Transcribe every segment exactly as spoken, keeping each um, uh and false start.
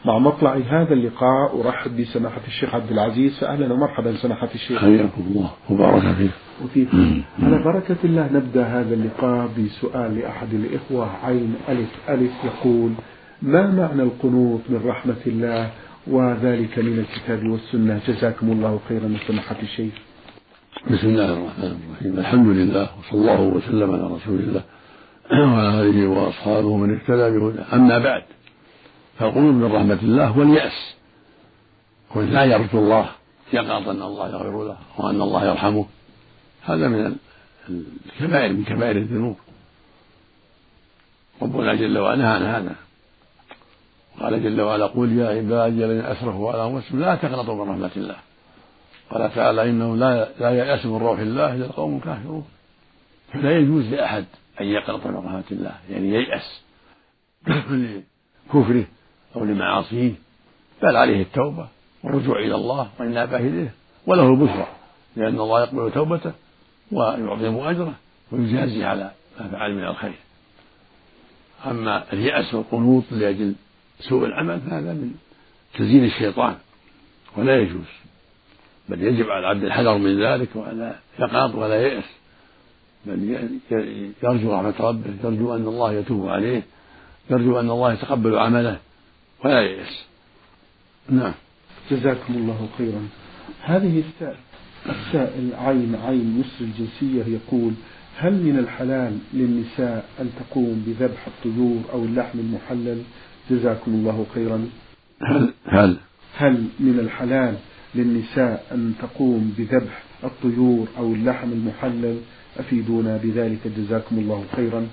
مع مطلع هذا اللقاء أرحب بسماحة الشيخ عبد العزيز، فأهلا ومرحبا سماحة الشيخ. حياكم الله وبارك فيك. وفيكم. على بركة الله نبدأ هذا اللقاء بسؤال لأحد الإخوة عين ألف ألف يقول: ما معنى القنوط من رحمة الله وذلك من الكتاب والسنة؟ جزاكم الله خيرا سماحة الشيخ. بسم الله الرحمن الرحيم، الحمد لله وصلى الله وسلم على رسول الله وعلى آله وأصحابه من اهتدى بهداه. أما بعد، فالقنوط من رحمة الله واليأس، كن لا يرجو الله، يقنط أن الله يغفر له وأن الله يرحمه، هذا من الكبائر من كبائر الذنوب. ربنا جل وعلا عن هذا قال جل وعلا: قل يا عبادي الذين أسرفوا على أنفسهم لا تقنطوا من رحمة الله. قال تعالى: إنه لا لا ييأس من روح الله إلا القوم الكافرون. فلا يجوز لأحد أن يقنط من رحمة الله، يعني ييأس لكفره أو لمعاصيه، بل عليه التوبة والرجوع إلى الله والإنابة إليه، وله البشرى، لأن الله يقبل توبته ويعظم أجره ويجازي على ما فعل من الخير. أما اليأس والقنوط لأجل سوء العمل فهذا من تزيين الشيطان ولا يجوز، بل يجب على العبد الحذر من ذلك ولا يقنط ولا ييأس، بل يرجو رحمة ربه، يرجو أن الله يتوب عليه، يرجو أن الله يتقبل عمله ولا ييأس. نعم. جزاكم الله خيرا. هذه السائل عين عين مصر الجنسية يقول: هل من الحلال للنساء أن تقوم بذبح الطيور أو اللحم المحلل؟ جزاكم الله خيرا. هل هل هل من الحلال للنساء أن تقوم بذبح الطيور أو اللحم المحلل؟ أفيدونا بذلك جزاكم الله خيرا.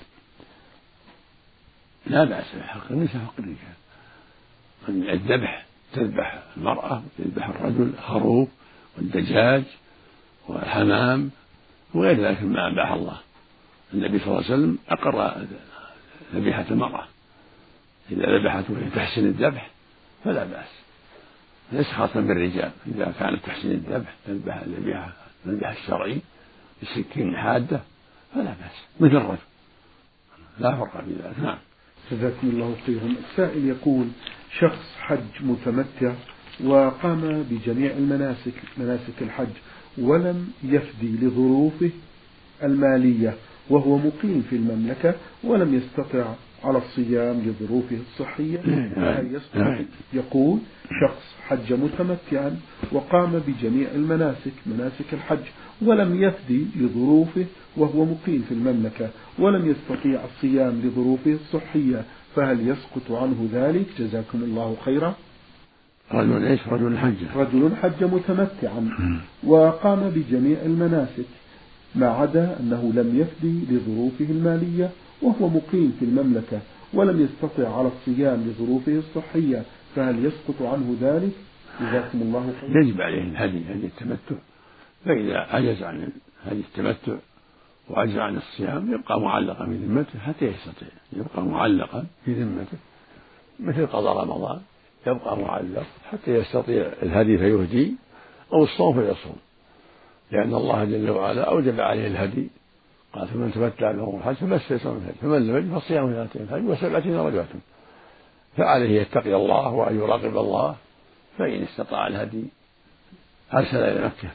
لا بأس بحق النساء حق الرجال. من الذبح تذبح المرأة وتذبح الرجل الخروف والدجاج والحمام وغير ذلك مما أباح الله. النبي صلى الله عليه وسلم أقر ذبيحة المرأة، إذا ذبحت وهي تحسن الذبح فلا بأس، ليس خاصا بالرجال. إذا كانت تحسن الذبح تذبح الذبيحة الذبح الشرعي بسكين حادة فلا بأس مثل الرجل، لا فرق في ذلك. نعم. جزاكم الله خيرا. السائل يقول: شخص حج متمتع وقام بجميع المناسك مناسك الحج ولم يفدي لظروفه المالية وهو مقيم في المملكة ولم يستطع على الصيام لظروفه الصحية، فهل يستطيع؟ يقول: شخص حج متمتعا وقام بجميع المناسك مناسك الحج ولم يفدي لظروفه وهو مقيم في المملكة ولم يستطيع الصيام لظروفه الصحية، فهل يسقط عنه ذلك؟ جزاكم الله خيرا. رجل ايش؟ رجل حج رجل حج متمتعا وقام بجميع المناسك ما عدا أنه لم يفدي لظروفه المالية وهو مقيم في المملكة ولم يستطع على الصيام لظروفه الصحية، فهل يسقط عنه ذلك؟ جزاكم الله خيرا. يجب عليه الهدي هدي التمتع، فإذا عجز عن هدي التمتع وعجز عن الصيام يبقى معلقا في ذمته حتى يستطيع، يبقى معلقا في ذمته مثل قضاء رمضان، يبقى معلق حتى يستطيع الهدي فيهدي أو الصوم فيصوم، لأن الله جل وعلا أوجب عليه الهدي، قال: فمن تمتع له الحج فما استيسر من الهدي فمن لم يجد فصيام ثلاثة الحج وسبعة رجعة. فعليه يتقي الله وأن يراقب الله، فإن استطاع الهدي أرسل إلى مكة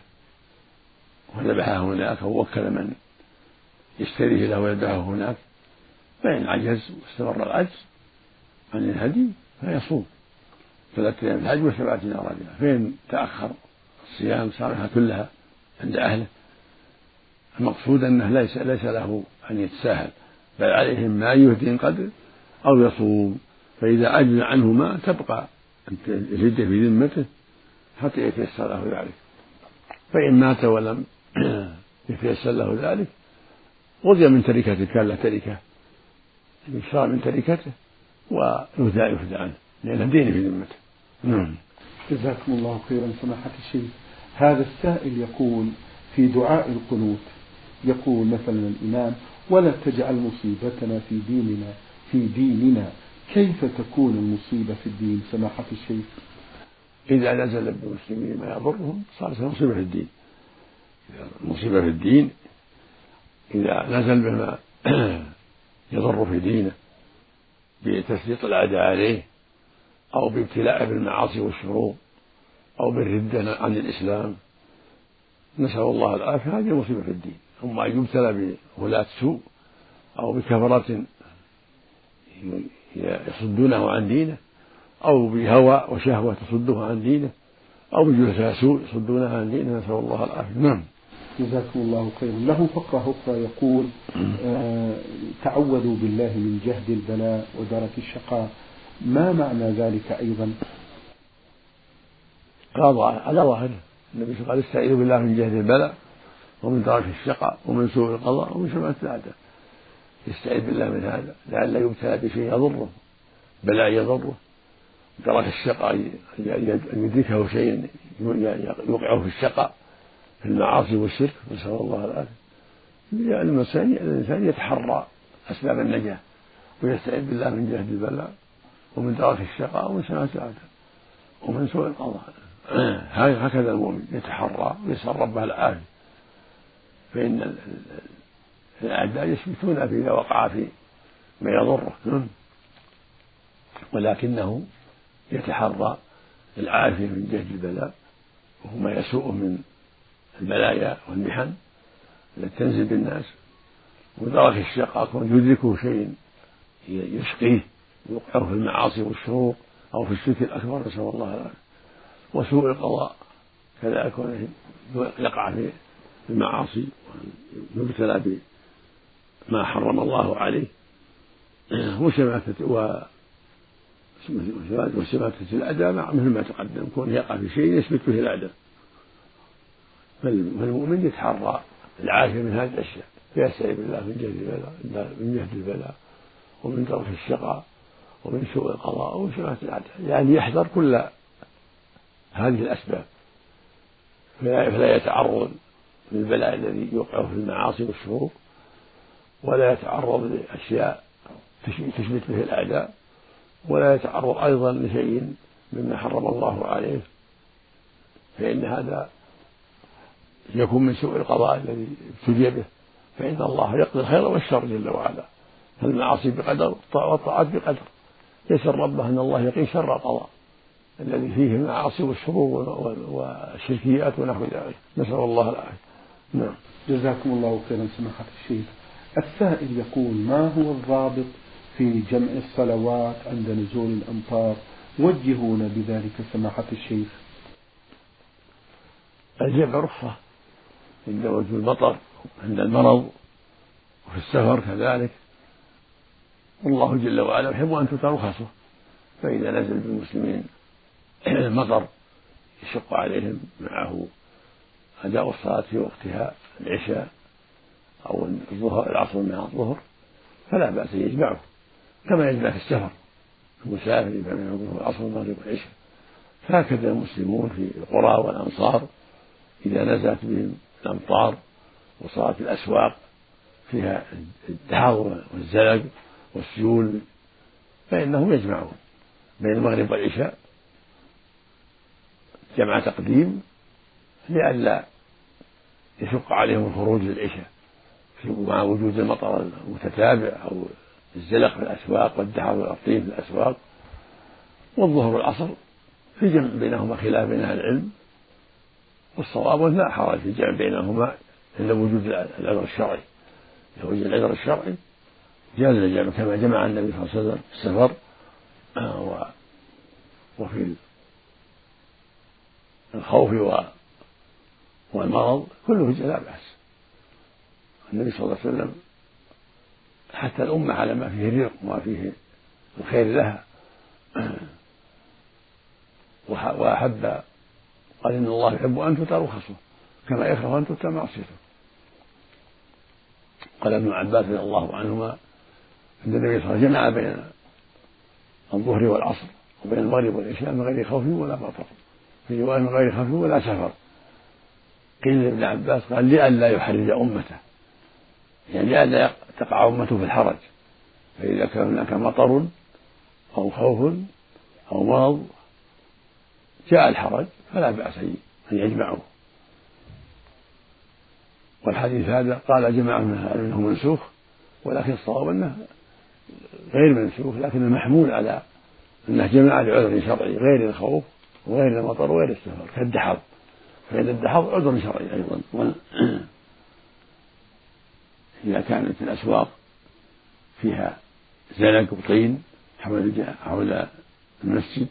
وذبحه هناك ووكل من يشتريه له ويذبحه هناك، فإن عجز واستمر العجز عن الهدي فيصوم ثلاثة أيام الحج وسبعة رجعة. فإن تأخر الصيام صارها كلها عند أهله. المقصود أنه ليس ليس له أن يتساهل، بل عليهم ما يهدي قدر أو يصوم، فإذا عجز عنهما تبقى الفدية في ذمته حتى يتيسر له ذلك. فإن مات ولم يتيسر له ذلك غزي من تركته، كان له تركة يشرع من تركته ويهدى يهدى عنه لأن الدين في ذمته. نعم. جزاكم الله خيرا سماحة الشيخ. هذا السائل يقول في دعاء القنوت، يقول مثلا الإمام: ولا تجعل مصيبتنا في ديننا في ديننا. كيف تكون المصيبة في الدين سماحة الشيخ؟ إذا نزل بالمسلمين ما يضرهم صارت مصيبة في الدين. مصيبة في الدين إذا نزل بما يضر في دينه بتسليط الأعداء عليه أو بابتلاء بالمعاصي والشرور أو بالردة عن الإسلام، نسأل الله العافية، هذه مصيبة في الدين. أما أن يبتلى بولاة سوء أو بكفرة يصدونه عن دينه، أو بهوى وشهوة تصده عن دينه، أو بجلساء سوء يصدونه عن دينه، نسأل الله العافية. نعم. جزاكم الله خيرا. له فقرة أخرى يقول آه تعوذوا بالله من جهد البلاء ودرك الشقاء، ما معنى ذلك أيضا؟ قال على ظاهره النبي قال استعيذوا بالله من جهد البلاء ومن درك الشقاء ومن سوء القضاء ومن شماتة الأعداء. يستعيذ بالله من هذا لئلا يبتلى بشيء يضره، بلاء يضره، درك الشقاء أن يدركه شيء يوقعه في الشقاء في المعاصي والشرك، نسأل الله العافية. الإنسان يتحرى أسباب النجاة ويستعيذ بالله من جهد البلاء ومن درك الشقاء ومن شماتة الأعداء ومن سوء القضاء. هكذا المؤمن يتحرى ويسأل ربه العافية، فإن الأعداء يثبتون إذا وقع في ما يضره، ولكنه يتحرى العافية من جهد البلاء وهو ما يسوء من البلايا والمحن التي تنزل بالناس، ودرك الشقاء كون يدركه شيء يشقيه ويوقعه في المعاصي والشرور أو في الشرك الأكبر، نسأل الله العافية. وسوء القضاء كذلك يقع في المعاصي ويبتلى بما حرم الله عليه، وشماتة وشماتة الأعداء مثل ما تقدم، كون يقع في شيء يثبت به الأعداء. فالمؤمن يتحرى العافية من هذه الأشياء، فيستعيذ بالله من جهد البلاء من جهد البلاء ومن درك الشقاء ومن سوء القضاء ومن شماتة الأعداء، يعني يحذر كل هذه الأسباب، فلا يتعرض للبلاء الذي يوقعه في المعاصي والشرور، ولا يتعرض لأشياء تثبت به الأعداء، ولا يتعرض أيضا لشيء مما حرم الله عليه، فإن هذا يكون من سوء القضاء الذي ابتلي به، فإن الله يقضي الخير والشر جل وعلا، فالمعاصي بقدر والطاعات بقدر، يسر ربه أن الله يقي شر القضاء الذي فيه المعاصي والشرور والشركيات ونحو ذلك، نسأل الله العافية. نعم. جزاكم الله خيرا سماحة الشيخ. السائل يقول ما هو الضابط في جمع الصلوات عند نزول الأمطار؟ وجهونا بذلك سماحة الشيخ. الجمع رخصة عند وجود المطر، عند المرض، وفي السفر كذلك، والله جل وعلا يحب أن تؤتى رخصه، فإذا نزل بالمسلمين المطر يشق عليهم معه أداء الصلاة في وقتها العشاء أو الظهر العصر مع الظهر فلا بأس يجمعه، كما يجمع في السفر المسافر يجمع بين الظهر والعصر والمغرب والعشاء. فهكذا المسلمون في القرى والأمصار إذا نزلت بهم الأمطار وصارت الأسواق فيها الدحض والزلق والسيول فإنهم يجمعون بين المغرب والعشاء جمع تقديم لئلا يشق عليهم الخروج للعشاء مع وجود المطر المتتابع أو الزلق في الأسواق والدحض والأرطين في الأسواق. والظهر والعصر في جمع بينهما خلاف بين أهل العلم، والصواب لا حرج في الجمع بينهما إلا وجود العذر الشرعي. إذا وجد العذر الشرعي جاز الجمع كما جمع النبي صلى الله عليه وسلم في السفر وفي الخوف والمرض كله لا بأس. النبي صلى الله عليه وسلم حتى الأمة على ما فيه الرزق وما فيه الخير لها وأحب قال إن الله يحب أن تؤتى رخصه كما يكره أن تؤتى معصيته. قال ابن عباس رضي الله عنهما أن النبي صلى الله عليه وسلم جمع بين الظهر والعصر وبين المغرب والعشاء من غير خوف ولا مطر، في رواية من غير خوف ولا سفر. قيل لابن عباس قال لئلا يحرج أمته، يعني لئلا تقع أمته في الحرج، فإذا كان هناك مطر أو خوف أو مرض جاء الحرج فلا بأس أن يجمعه. والحديث هذا قال جماعة أنه منسوخ، ولكن الصواب أنه غير منسوخ، لكن المحمول على أنه جماعة لعذر شرعي غير الخوف وغير المطر وغير السفر كالدحض، فإن الدحض عذر شرعي أيضا. إذا كانت الأسواق فيها زلق وطين حول حول المسجد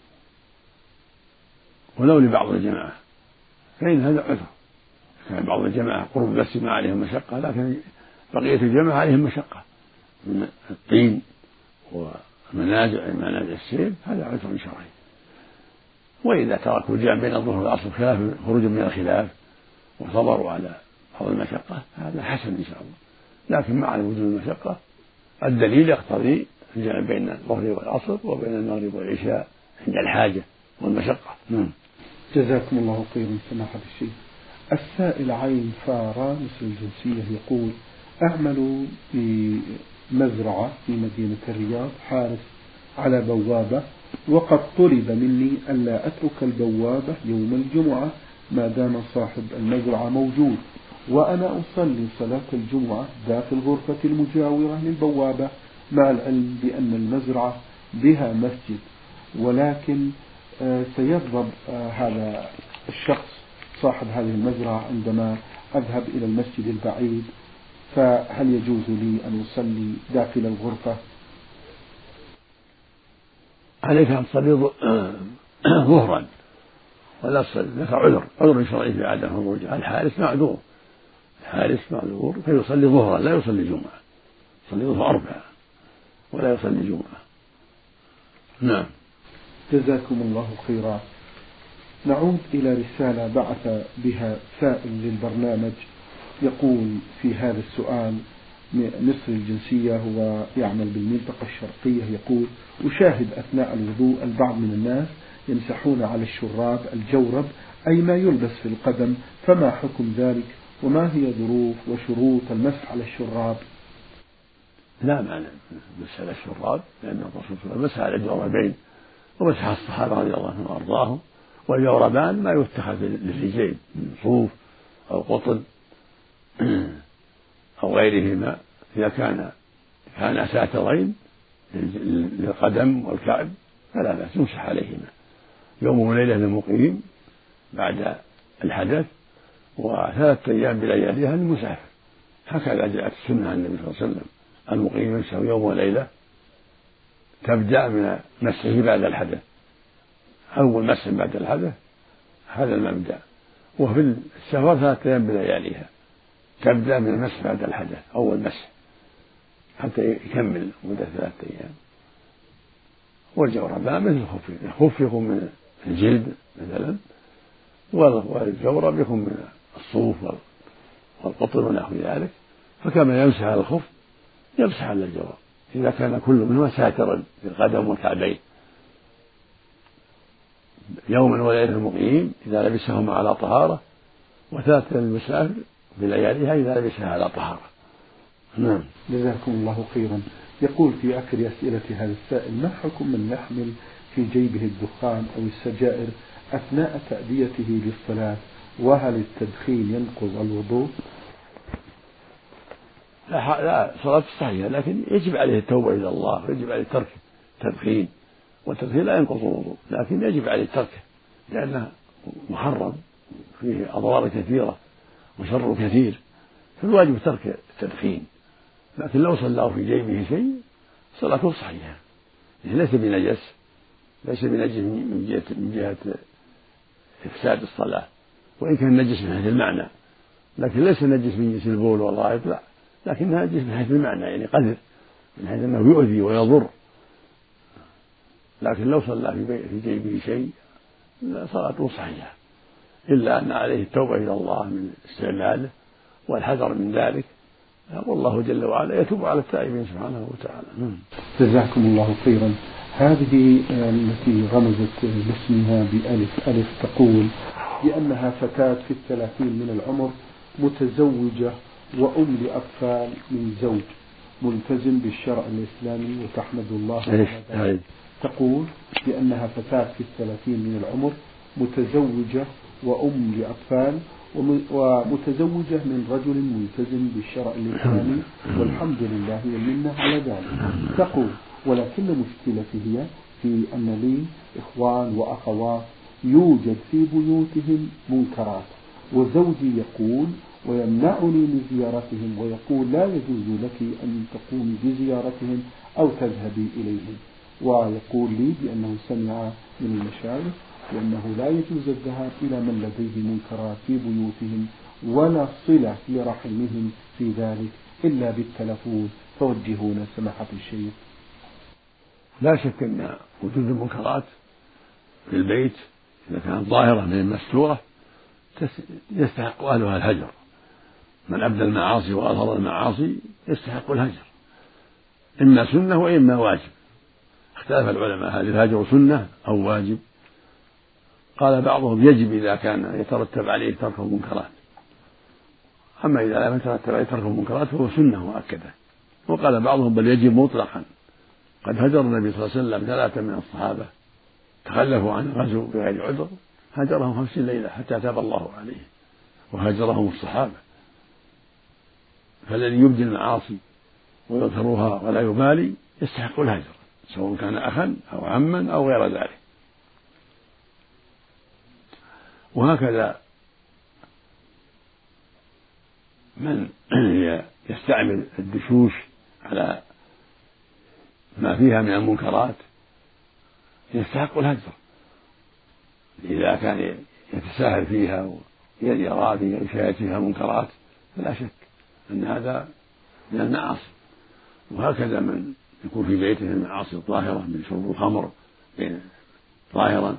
ولو لبعض الجماعة فإن هذا عذر. كان بعض الجماعة قرب المسجد ما عليهم مشقة، لكن بقية الجماعة عليهم مشقة من الطين ومنازع منازع السير، هذا عذر شرعي. وإذا تركوا الجمع بين الظهر والعصر خلاف خروج من الخلاف وصبروا على بعض المشقة هذا حسن إن شاء الله، لكن مع وجود المشقة الدليل يقتضي الجمع بين الظهر والعصر وبين المغرب والعشاء عند الحاجة والمشقة. نعم. جزاكم الله خيرا سماحة الشيخ. السائل عين فارا مثل الجنسية يقول: أعمل في مزرعة في مدينة الرياض حارس على بوابة، وقد طلب مني ألا أترك البوابة يوم الجمعة ما دام صاحب المزرعة موجود، وأنا أصلي صلاة الجمعة داخل غرفة المجاورة للبوابة مع العلم بأن المزرعة بها مسجد، ولكن سيغضب هذا الشخص صاحب هذه المزرعة عندما أذهب إلى المسجد البعيد، فهل يجوز لي أن أصلي داخل الغرفة؟ عليك أن تصلي ظهرا ولا تصلي لك عذر عذر شرعي في عدم خروج. الحارس معذور، الحارس معذور فيصلي ظهرا لا يصلي جمعة، يصلي ظهر أربعة ولا يصلي جمعة. نعم. جزاكم الله خيرا. نعود إلى رسالة بعث بها سائل للبرنامج يقول في هذا السؤال: مصري الجنسية، هو يعمل بالمنطقة الشرقية، يقول: أشاهد أثناء الوضوء البعض من الناس يمسحون على الشراب الجورب أي ما يلبس في القدم، فما حكم ذلك وما هي ظروف وشروط المسح على الشراب؟ لا معنى مسح على الشراب، لأن الرسول صلى الله عليه وسلم مسح على الجوربين ومسح الصحابة رضي الله عنهم وأرضاهم. والجوربان ما يتخذ للرجلين من صوف أو قطن أو غيرهما، إذا كان كان ساترين للقدم والكعب فلا بأس يمسح عليهما يوم وليلة للمقيم بعد الحدث، وثلاثة أيام بلياليها للمسافر، هكذا جاءت السنة عن النبي صلى الله عليه وسلم: المقيم يمسح يوم وليلة، تبدأ من مسحه بعد الحدث، أول مسح بعد الحدث هذا المبدأ. وفي السفر ثلاثة أيام بلياليها، تبدأ من المسح بعد الحدث أول مسح حتى يكمل مدة ثلاثة أيام. والجوربان مثل الخف، الخف يكون من الجلد مثلا، والجورب يكون من الصوف والقطن ونحو ذلك، فكما يمسح على الخف يمسح على الجورب إذا كان كل منهما ساترا للقدم والكعبين يوما وليلة المقيم إذا لبسهما على طهارة، وثلاثة المسافر بلياليها إذا لبسها على طهارة. نعم. جزاكم الله خيرا. يقول في آخر أسئلة هذا السائل: ما حكم من يحمل في جيبه الدخان أو السجائر أثناء تأديته للصلاة، وهل التدخين ينقض الوضوء؟ لا, لا صلاة صحيحة، لكن يجب عليه التوبة إلى الله، ويجب عليه ترك التدخين، والتدخين لا ينقض الوضوء لكن يجب عليه تركه لأنه محرم فيه أضرار كثيرة وشر كثير، فالواجب ترك التدخين. لكن لو صلى في جيبه شيء صلاته صحيحة، ليس بنجس، ليس بنجس من جهة من جهة إفساد الصلاة، وإن كان نجس من حيث المعنى، لكن ليس نجس من جنس البول والغائط، لا، لكنها نجس من حيث المعنى، يعني قذر من حيث أنه يؤذي ويضر. لكن لو صلى في جيبه شيء صلاته صحيحة، إلا أن عليه التوبة إلى الله من استعماله والحذر من ذلك، والله جل وعلا يتوب على التائبين سبحانه وتعالى. جزاكم الله خيرا. هذه التي رمزت باسمها بألف ألف تقول بأنها فتاة في الثلاثين من العمر، متزوجة وأم لأطفال من زوج ملتزم بالشرع الإسلامي وتحمد الله على ذلك. تقول بأنها فتاة في الثلاثين من العمر، متزوجة وأم لأطفال، ومتزوجة من رجل ملتزم بالشرع الإسلامي والحمد لله والمنة على ذلك. تقول: ولكن مشكلتي هي في أن لي إخوان وأخوات يوجد في بيوتهم منكرات، وزوجي يقول ويمنعني من زيارتهم ويقول لا يجوز لك أن تقومي بزيارتهم أو تذهبي إليهم، ويقول لي بأنه سمع من المشايخ بأنه لا يجوز الذهاب إلى من لديه منكرات في بيوتهم ولا صلة لرحمهم في ذلك إلا بالتلفون، فوجهونا سماحة الشيخ. لا شك أن وجود المنكرات في البيت إذا كانت ظاهرة من المستورة يستحق أهلها الهجر، من أبدى المعاصي وأظهر المعاصي يستحق الهجر، إما سنة وإما واجب. اختلف العلماء هل الهجر سنة أو واجب؟ قال بعضهم يجب إذا كان يترتب عليه ترك المنكرات، أما إذا لم يترتب عليه ترك المنكرات فهو سنة مؤكدة. وقال بعضهم بل يجب مطلقا، قد هجر النبي صلى الله عليه وسلم ثلاثة من الصحابة تخلفوا عن الغزو بغير عذر، هجرهم خمسين ليلة حتى تاب الله عليه وهجرهم الصحابة. فالذي يبدي المعاصي ويظهرها ولا يبالي يستحق الهجر، سواء كان أخا أو عما أو غير ذلك. وهكذا من يستعمل الدشوش على ما فيها من المنكرات يستحق الهجر، إذا كان يتساهل فيها ويرى يشاهد فيها منكرات فلا شك أن هذا من المعاصي. وهكذا من يكون في بيته المعاصي الظاهرة من شرب الخمر ظاهرا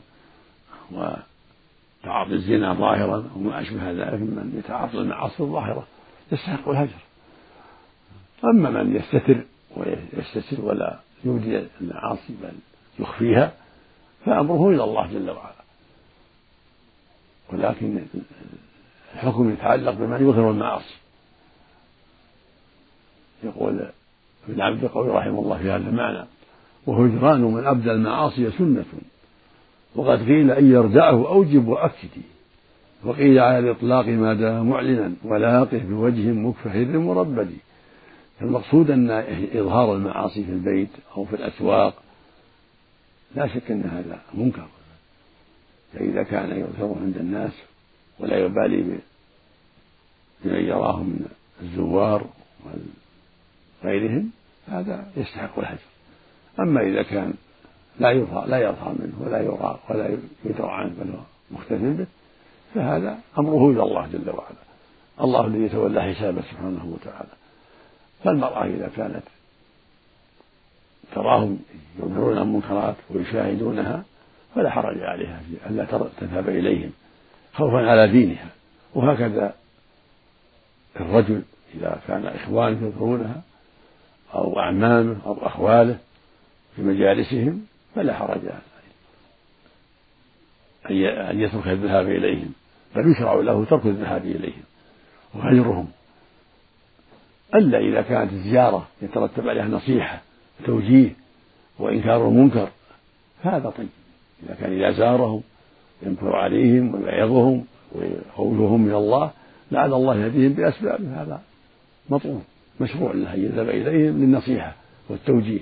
وتعاطي الزنا ظاهرا وما أشبه ذلك من يتعاطى المعاصي الظاهرة يستحق الهجر. أما من يستتر ويستتر ولا يبدي المعاصي بل يخفيها فأمره إلى الله جل وعلا، ولكن الحكم يتعلق بمن يظهر المعاصي. يقول ابن عبد القوي رحمه الله في هذا المعنى: وهجران من أبدى المعاصي سنة، وقد قيل أن يردعه أوجب وأكد، وقيل على الإطلاق ما دام معلنا ولاقه بوجه مكفهر مربد. المقصود أن إظهار المعاصي في البيت أو في الأسواق لا شك أن هذا منكر، فإذا كان يظهر عند الناس ولا يبالي بمن يراه من الزوار وغيرهم هذا يستحق الهجر. أما إذا كان لا يظهر لا يظهر منه ولا يرى ولا يدرى عنه بل هو مختفٍ به فهذا أمره إلى الله جل وعلا، الله الذي يتولى حسابه سبحانه وتعالى. فالمرأة إذا كانت تراهم يظهرون المنكرات ويشاهدونها فلا حرج عليها في ألا تذهب إليهم خوفا على دينها. وهكذا الرجل إذا كان إخوانه يظهرونها أو أعمامه أو أخواله في مجالسهم فلا حرج أن يترك الذهاب إليهم، بل يشرع له ترك الذهاب إليهم وهجرهم، إلا إذا كانت الزيارة يترتب عليها نصيحة وتوجيه وإنكار المنكر فهذا طيب. إذا كان إذا زارهم ينكر عليهم ويعظهم ويخوفهم من الله لعل الله يهديهم بأسبابه هذا مطلوب مشروع له أن يذهب إليهم للنصيحة والتوجيه.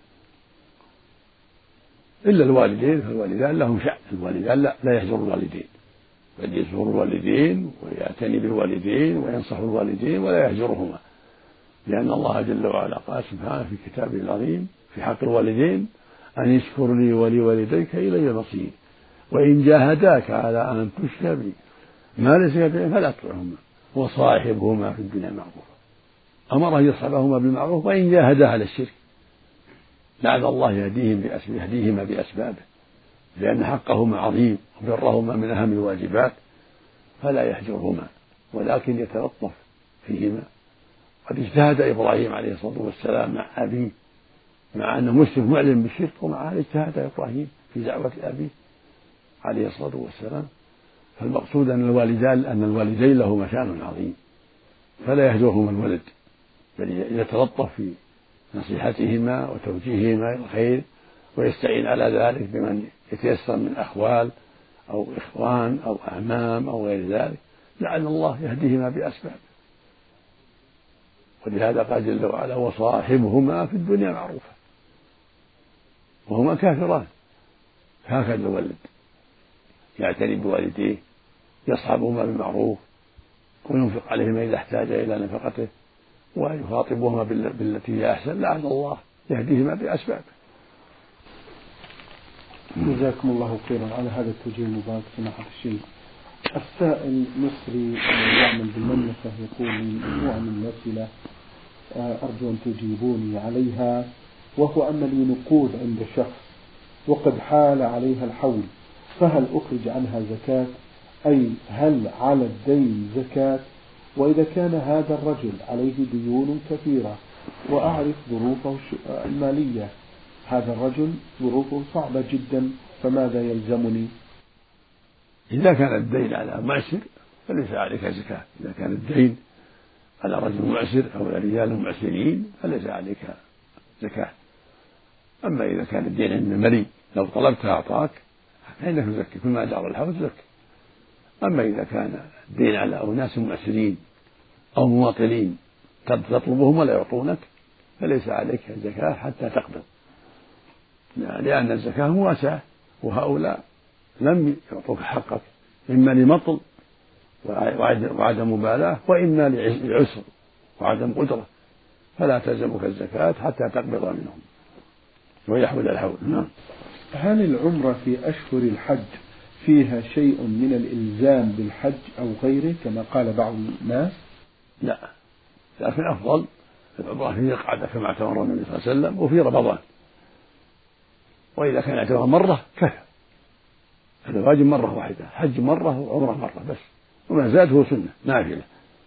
إلا الوالدين فالوالدان لهم شأن، الوالدان لا, لا يهجر الوالدين بل يزور الوالدين ويعتني بالوالدين وينصح الوالدين ولا يهجرهما، لأن الله جل وعلا قال سبحانه في كتابه العظيم في حق الوالدين: أن يشكر لي ولوالديك إلي المصير، وإن جاهداك على أن تشرك بي ما ليس لك فلا تطعهما وصاحبهما في الدنيا معروفا. أمر أن يصحبهما بالمعروف وإن جاهدا على الشرك، لعل الله يهديهم يهديهما بأسبابه، لأن حقهما عظيم وبرهما من أهم الواجبات، فلا يهجرهما ولكن يتلطف فيهما. قد اجتهد إبراهيم عليه الصلاة والسلام مع أبيه مع أنه مسلم معلن بالشرك، ومع ذلك اجتهد إبراهيم في دعوة أبيه عليه الصلاة والسلام. فالمقصود أن الوالدان أن الوالدين له مكان عظيم فلا يهجرهما الولد، بل يتلطف في نصيحتهما وتوجيههما إلى الخير ويستعين على ذلك بمن يتيسر من أخوال أو إخوان أو أعمام أو غير ذلك، لعل الله يهديهما بأسباب. ولهذا قال جل وعلا: وصاحبهما في الدنيا معروفا. وهما كافران. هكذا الولد يعتني بوالديه، يصحبهما بالمعروف وينفق عليهما إذا احتاج إلى نفقته، ويخاطبهما بالتي هي أحسن، لعل الله يهديهما بأسباب. جزاكم الله خيرا على هذا التوجيه المبارك سماحة الشيخ. السائل مصري يعمل بالمملكة يقول لي مجموعة من الأسئلة أرجو أن تجيبوني عليها، وهو أن لي نقود عند شخص وقد حال عليها الحول، فهل أخرج عنها زكاة؟ أي هل على الدين زكاة؟ وإذا كان هذا الرجل عليه ديون كثيرة وأعرف ظروفه المالية، هذا الرجل ظروفه صعبة جدا، فماذا يلزمني؟ إذا كان الدين على معسر فليس عليك زكاة. إذا كان الدين على رجل معسر أو رجال معسرين فليس عليك زكاة. أما إذا كان الدين عند الملي لو طلبتها أعطاك فإنك تزكي، كل ما دار الحول تزكي. أما إذا كان الدين على أناس معسرين أو مواطنين تطلبهم ولا يعطونك فليس عليك الزكاة حتى تقبض، لأن الزكاة مواساة، وهؤلاء لم يعطوك حقك إما لمطل وعدم مبالاة، وإما لعسر وعدم قدرة، فلا تلزمك الزكاة حتى تقبض منهم ويحول الحول. نعم. هل العمرة في أشهر الحج فيها شيء من الإلزام بالحج أو غيره كما قال بعض الناس؟ لا، لكن أفضل العمرة في القعدة كما اعتمر النبي صلى الله عليه وسلم وفي رمضان، وإذا كان اعتمر مرة كفى، هذا واجب مرة واحدة، حج مرة وعمرة مرة بس، وما زاد هو سنة نافلة.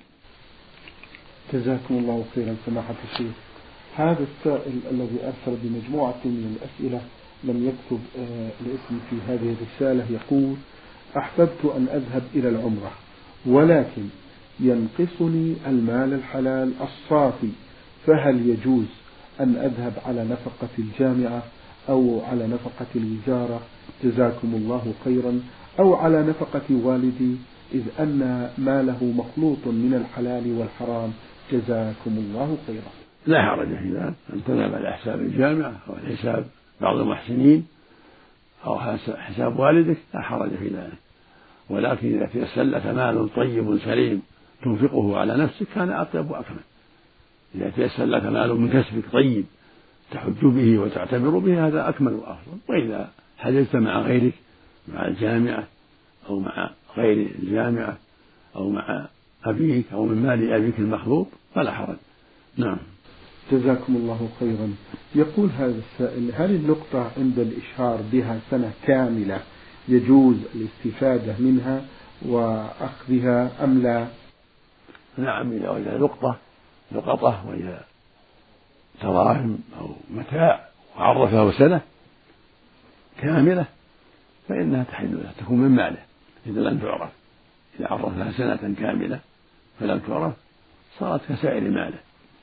جزاكم الله خيرا سماحة الشيخ. هذا السائل الذي أرسل بمجموعة من الأسئلة لم يكتب آه الاسم في هذه الرسالة، يقول: أحببت أن أذهب إلى العمرة ولكن ينقصني المال الحلال الصافي، فهل يجوز أن أذهب على نفقة الجامعة أو على نفقة الوزارة جزاكم الله خيرا، أو على نفقة والدي، إذ أن ماله مخلوط من الحلال والحرام جزاكم الله خيرا؟ لا حرج في ذلك، أن تذهب على حساب الجامعة أو على حساب بعض المحسنين أو حساب والدك، لا حرج في ذلك، ولكن إذا تيسر لك مال طيب سليم تنفقه على نفسك كان أطيب وأكمل. إذا تيسر لك مال من كسبك طيب تحج به وتعتبر به هذا أكمل وأفضل. وإذا حجزت مع غيرك مع الجامعة أو مع غير الجامعة أو مع أبيك أو من مال أبيك المخلوط فلا حرج. نعم. جزاكم الله خيرا. يقول هذا السائل: هل النقطة عند الإشهار بها سنة كاملة يجوز الاستفادة منها وأخذها أم لا؟ نعم، إذا وجد نقطة نقطة وهي دراهم أو متاع وعرفه سنة كاملة فإنها تحل له، تكون من ماله إذا لم تعرف. إذا عرفها سنة كاملة فلم تعرف صارت كسائر ماله،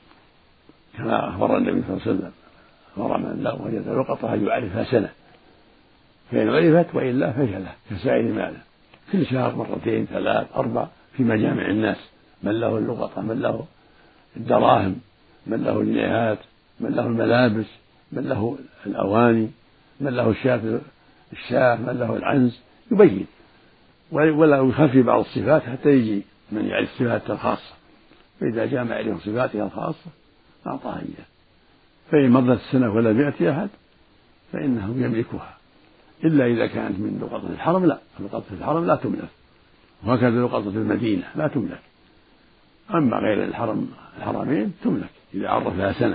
كما أخبر النبي صلى الله عليه وسلم: أخبر من لا وجد لقطة يعرفها سنة، فإن عرفت وإلا فهي له كسائر ماله، كل شهر مرتين ثلاث أربع في مجامع الناس، من له اللقطة، من له الدراهم، من له الجنيهات، من له الملابس، من له الأواني، من له الشاة الشاة من له العنز، يبين ولا يخفي بعض الصفات حتى يجي من يعرف صفاتها الخاصة، فإذا جاء ما يعرف صفاتها الخاصة أعطاها إياه. فإن مضت السنة ولم يأتي أحد فإنه يملكها، إلا إذا كانت من لقطة الحرم، لا، لقطة الحرم لا تملك، وهكذا لقطة المدينة لا تملك. أما غير الحرم الحرمين تملك إذا عرف لها سنة.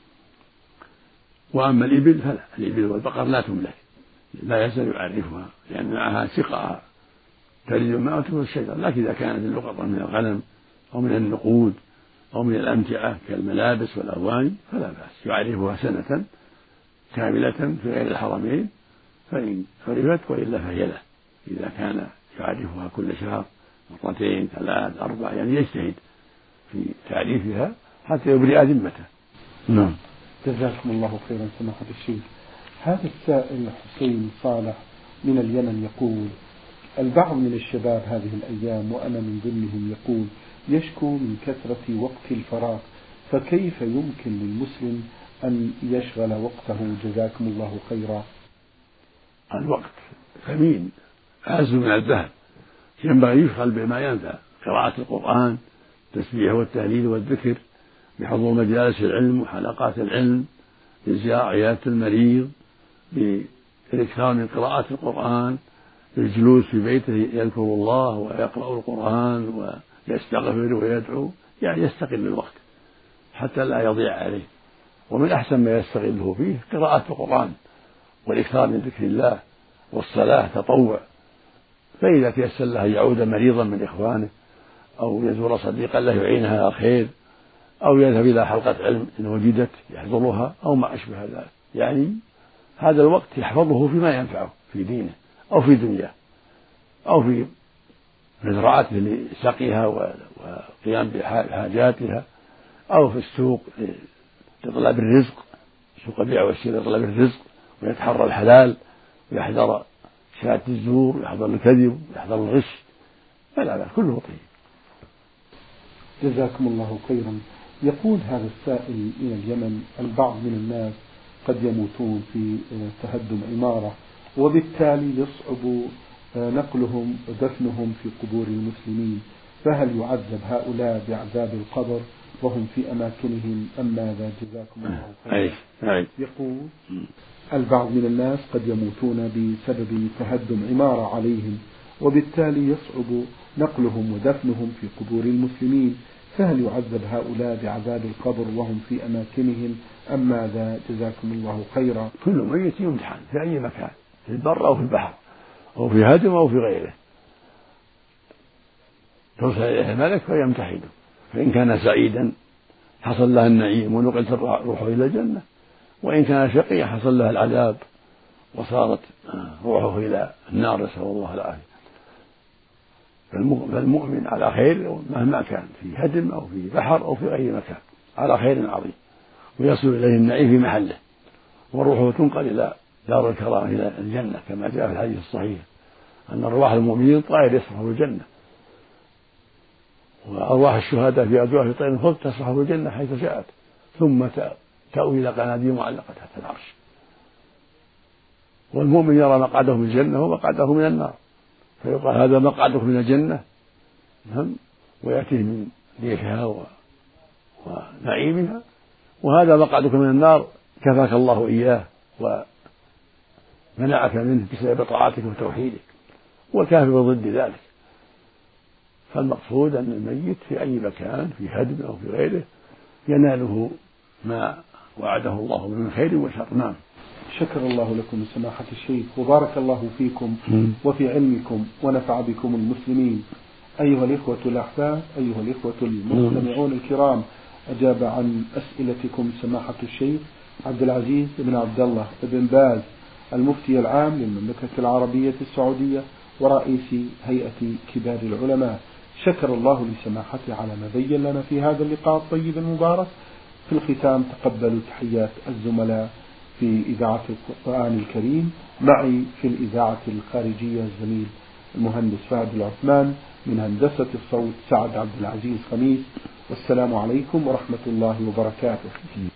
وأما الإبل فلا، الإبل والبقر لا تملك، لا يزال يعرفها لأن معها سقاء تلد الماء وتكون الشجر. لكن إذا كانت اللقطة من الغنم أو من النقود أو من الأمتعة كالملابس والأواني فلا بأس، يعرفها سنة كاملة في غير الحرمين، فإن عرفت وإلا فهي له، إذا كان يعرفها كل شهر مرتين ثلاث أربع، يعني يجتهد في تعريفها حتى يبرئ ذمته. نعم. جزاكم الله خيرا سماحة الشيخ. هذا السائل حسين صالح من اليمن يقول: البعض من الشباب هذه الأيام وأنا من ضمنهم يقول يشكو من كثرة وقت الفراغ، فكيف يمكن للمسلم أن يشغل وقته جزاكم الله خيرا؟ الوقت ثمين أعز من الذهب، ينبغي يشغل بما ينفع، قراءة القرآن، التسبيح والتهليل والذكر، بحضور مجالس العلم وحلقات العلم، بزيارة عيادة المريض، بالإكثار من قراءة القرآن، بالجلوس في بيته يذكر الله ويقرأ القرآن ويستغفر ويدعو، يعني يستغل الوقت حتى لا يضيع عليه. ومن أحسن ما يستغله فيه قراءة القرآن والإكثار من ذكر الله والصلاة تطوع. فإذا تيسر له أن يعود مريضا من إخوانه أو يزور صديقا له يعينها على الخير أو يذهب إلى حلقة علم إن وجدت يحضرها أو ما أشبه ذلك، يعني هذا الوقت يحفظه فيما ينفعه في دينه أو في دنياه أو في مزرعته لسقيها وقيام بحاجاتها أو في السوق لطلب الرزق، سوق البيع والشراء لطلب الرزق ويتحرى الحلال ويحذر شهادة الزور ويحذر الكذب ويحذر الغش، فلا لا كله طيب. جزاكم الله خيرا. يقول هذا السائل من اليمن: البعض من الناس قد يموتون في تهدم عمارة وبالتالي يصعب نقلهم ودفنهم في قبور المسلمين، فهل يعذب هؤلاء بعذاب القبر وهم في أماكنهم أم ماذا؟ جزاكم الله خيرا. يقول: البعض من الناس قد يموتون بسبب تهدم عمارة عليهم وبالتالي يصعب نقلهم ودفنهم في قبور المسلمين، فهل يعذب هؤلاء بعذاب القبر وهم في أماكنهم أم ماذا؟ جزاكم الله خيرا. كل ميت يمتحن في أي مكان، في البر أو في البحر أو في هدم أو في غيره، ترسل إليه الملك فيمتحنه، فإن كان سعيدا حصل له النعيم ونقلت روحه إلى الجنة، وإن كان شقيا حصل له العذاب وصارت روحه إلى النار، نسأل الله العافية. فالمؤمن على خير مهما كان، في هدم أو في بحر أو في أي مكان، على خير عظيم، ويصل إليه النعيم في محله، وروحه تنقل إلى دار الكرامة إلى الجنة، كما جاء في الحديث الصحيح أن أرواح المؤمنين طائر يسرح في الجنة، وأرواح الشهداء في أجواف طير الخلد تسرح في الجنة حيث جاءت، ثم تأوي إلى قناديل معلقة تحت العرش. والمؤمن يرى مقعده من الجنة ومقعده من النار، فيقال هذا مقعدك من الجنة ويأتيه من ريحها ونعيمها، وهذا مقعدك من النار كفاك الله إياه ومنعك منه بسبب طاعتك وتوحيدك، والكافر ضد ذلك. فالمقصود أن الميت في أي مكان في هدم أو في غيره يناله ما وعده الله من خير وشر. نعم. شكر الله لكم سماحة الشيخ، وبارك الله فيكم وفي علمكم ونفع بكم المسلمين. أيها الإخوة الأحباب، أيها الإخوة المستمعون الكرام، أجاب عن أسئلتكم سماحة الشيخ عبد العزيز بن عبد الله بن باز، المفتي العام للمملكة العربية السعودية ورئيس هيئة كبار العلماء. شكر الله لسماحته على ما بين لنا في هذا اللقاء الطيب المبارك. في الختام تقبلوا تحيات الزملاء في إذاعة القرآن الكريم، معي في الإذاعة الخارجية الزميل المهندس فهد العثمان، من هندسة الصوت سعد عبد العزيز خميس، والسلام عليكم ورحمة الله وبركاته.